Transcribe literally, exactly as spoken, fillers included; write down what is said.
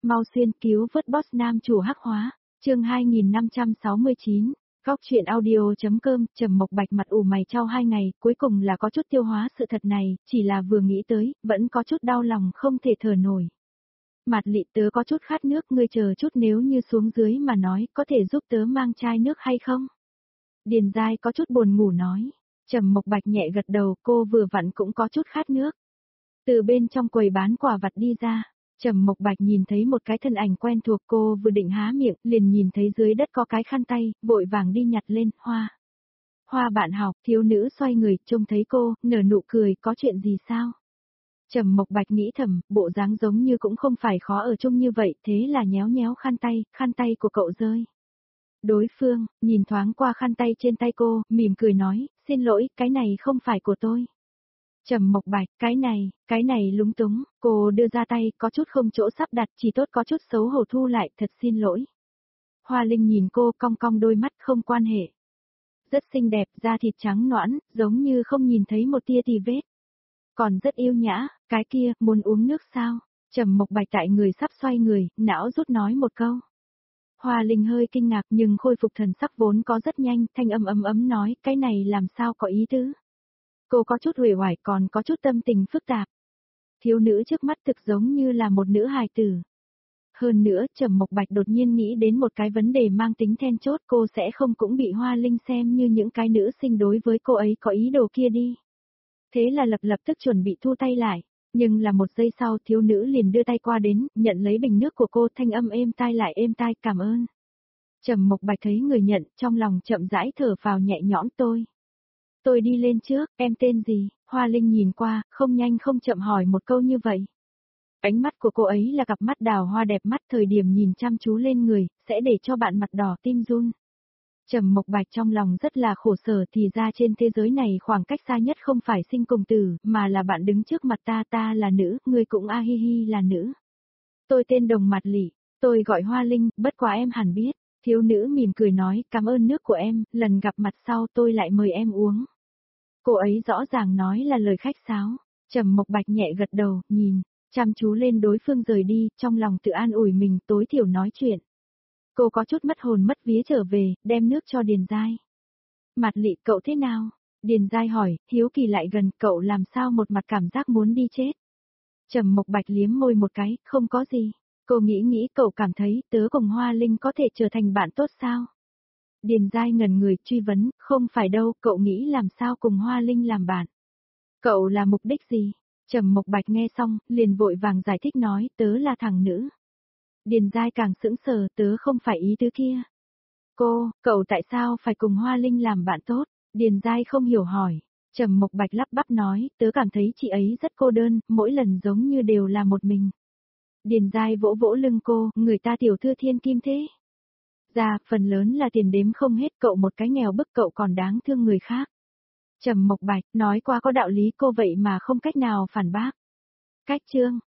Mau xuyên cứu vớt boss nam chủ hắc hóa, chương hai nghìn năm trăm sáu mươi chín, góc chuyện audio.com, Trầm Mộc Bạch mặt ủ mày chau hai ngày, cuối cùng là có chút tiêu hóa sự thật này, chỉ là vừa nghĩ tới, vẫn có chút đau lòng không thể thở nổi. Mạt Lị, tớ có chút khát nước, ngươi chờ chút, nếu như xuống dưới mà nói, có thể giúp tớ mang chai nước hay không? Điền Giai có chút buồn ngủ nói. Trầm Mộc Bạch nhẹ gật đầu, cô vừa vặn cũng có chút khát nước. Từ bên trong quầy bán quả vặt đi ra, Trầm Mộc Bạch nhìn thấy một cái thân ảnh quen thuộc, cô vừa định há miệng, liền nhìn thấy dưới đất có cái khăn tay, vội vàng đi nhặt lên. Hoa. Hoa bạn học, thiếu nữ xoay người, trông thấy cô, nở nụ cười, có chuyện gì sao? Trầm Mộc Bạch nghĩ thầm, bộ dáng giống như cũng không phải khó ở chung như vậy, thế là nhéo nhéo khăn tay, khăn tay của cậu rơi. Đối phương, nhìn thoáng qua khăn tay trên tay cô, mỉm cười nói, xin lỗi, cái này không phải của tôi. Trầm Mộc Bạch, cái này, cái này lúng túng, cô đưa ra tay, có chút không chỗ sắp đặt, chỉ tốt có chút xấu hổ thu lại, thật xin lỗi. Hoa Linh nhìn cô cong cong đôi mắt, không quan hệ. Rất xinh đẹp, da thịt trắng nõn, giống như không nhìn thấy một tia tì vết. Còn rất yêu nhã, cái kia, muốn uống nước sao? Trầm Mộc Bạch tại người sắp xoay người, não rút nói một câu. Hoa Linh hơi kinh ngạc nhưng khôi phục thần sắc vốn có rất nhanh, thanh âm ấm ấm nói, cái này làm sao có ý tứ. Cô có chút uể oải, còn có chút tâm tình phức tạp. Thiếu nữ trước mắt thực giống như là một nữ hài tử. Hơn nữa, Trầm Mộc Bạch đột nhiên nghĩ đến một cái vấn đề mang tính then chốt, cô sẽ không cũng bị Hoa Linh xem như những cái nữ sinh đối với cô ấy có ý đồ kia đi. Thế là lập lập tức chuẩn bị thu tay lại, nhưng là một giây sau thiếu nữ liền đưa tay qua đến, nhận lấy bình nước của cô, thanh âm êm tai lại êm tai, cảm ơn. Trầm Mộc Bạch thấy người nhận, trong lòng chậm rãi thở phào nhẹ nhõm. Tôi. Tôi đi lên trước, em tên gì? Hoa Linh nhìn qua, không nhanh không chậm hỏi một câu như vậy. Ánh mắt của cô ấy là cặp mắt đào hoa đẹp mắt, thời điểm nhìn chăm chú lên người, sẽ để cho bạn mặt đỏ tim run. Trầm Mộc Bạch trong lòng rất là khổ sở, thì ra trên thế giới này khoảng cách xa nhất không phải sinh cùng tử, mà là bạn đứng trước mặt ta, ta là nữ, ngươi cũng a hi hi là nữ. Tôi tên Đồng Mạt Lị, tôi gọi Hoa Linh, bất quá em hẳn biết. Thiếu nữ mỉm cười nói, cảm ơn nước của em, lần gặp mặt sau tôi lại mời em uống. Cô ấy rõ ràng nói là lời khách sáo. Trầm Mộc Bạch nhẹ gật đầu, nhìn, chăm chú lên đối phương rời đi, trong lòng tự an ủi mình, tối thiểu nói chuyện. Cô có chút mất hồn mất vía trở về, đem nước cho Điền Giai. Mạt Lị, cậu thế nào? Điền Giai hỏi, hiếu kỳ lại gần, cậu làm sao một mặt cảm giác muốn đi chết? Trầm Mộc Bạch liếm môi một cái, không có gì. Cô nghĩ nghĩ, cậu cảm thấy tớ cùng Hoa Linh có thể trở thành bạn tốt sao? Điền Giai ngẩn người truy vấn, không phải đâu, cậu nghĩ làm sao cùng Hoa Linh làm bạn? Cậu là mục đích gì? Trầm Mộc Bạch nghe xong, liền vội vàng giải thích nói, tớ là thằng nữ. Điền Giai càng sững sờ, tớ không phải ý tứ kia. Cô, cậu tại sao phải cùng Hoa Linh làm bạn tốt? Điền Giai không hiểu hỏi. Trầm Mộc Bạch lắp bắp nói, tớ cảm thấy chị ấy rất cô đơn, mỗi lần giống như đều là một mình. Điền Giai vỗ vỗ lưng cô, người ta tiểu thư thiên kim thế. Dạ, phần lớn là tiền đếm không hết, cậu một cái nghèo bức, cậu còn đáng thương người khác. Trầm Mộc Bạch nói qua có đạo lý, cô vậy mà không cách nào phản bác. Cách chương.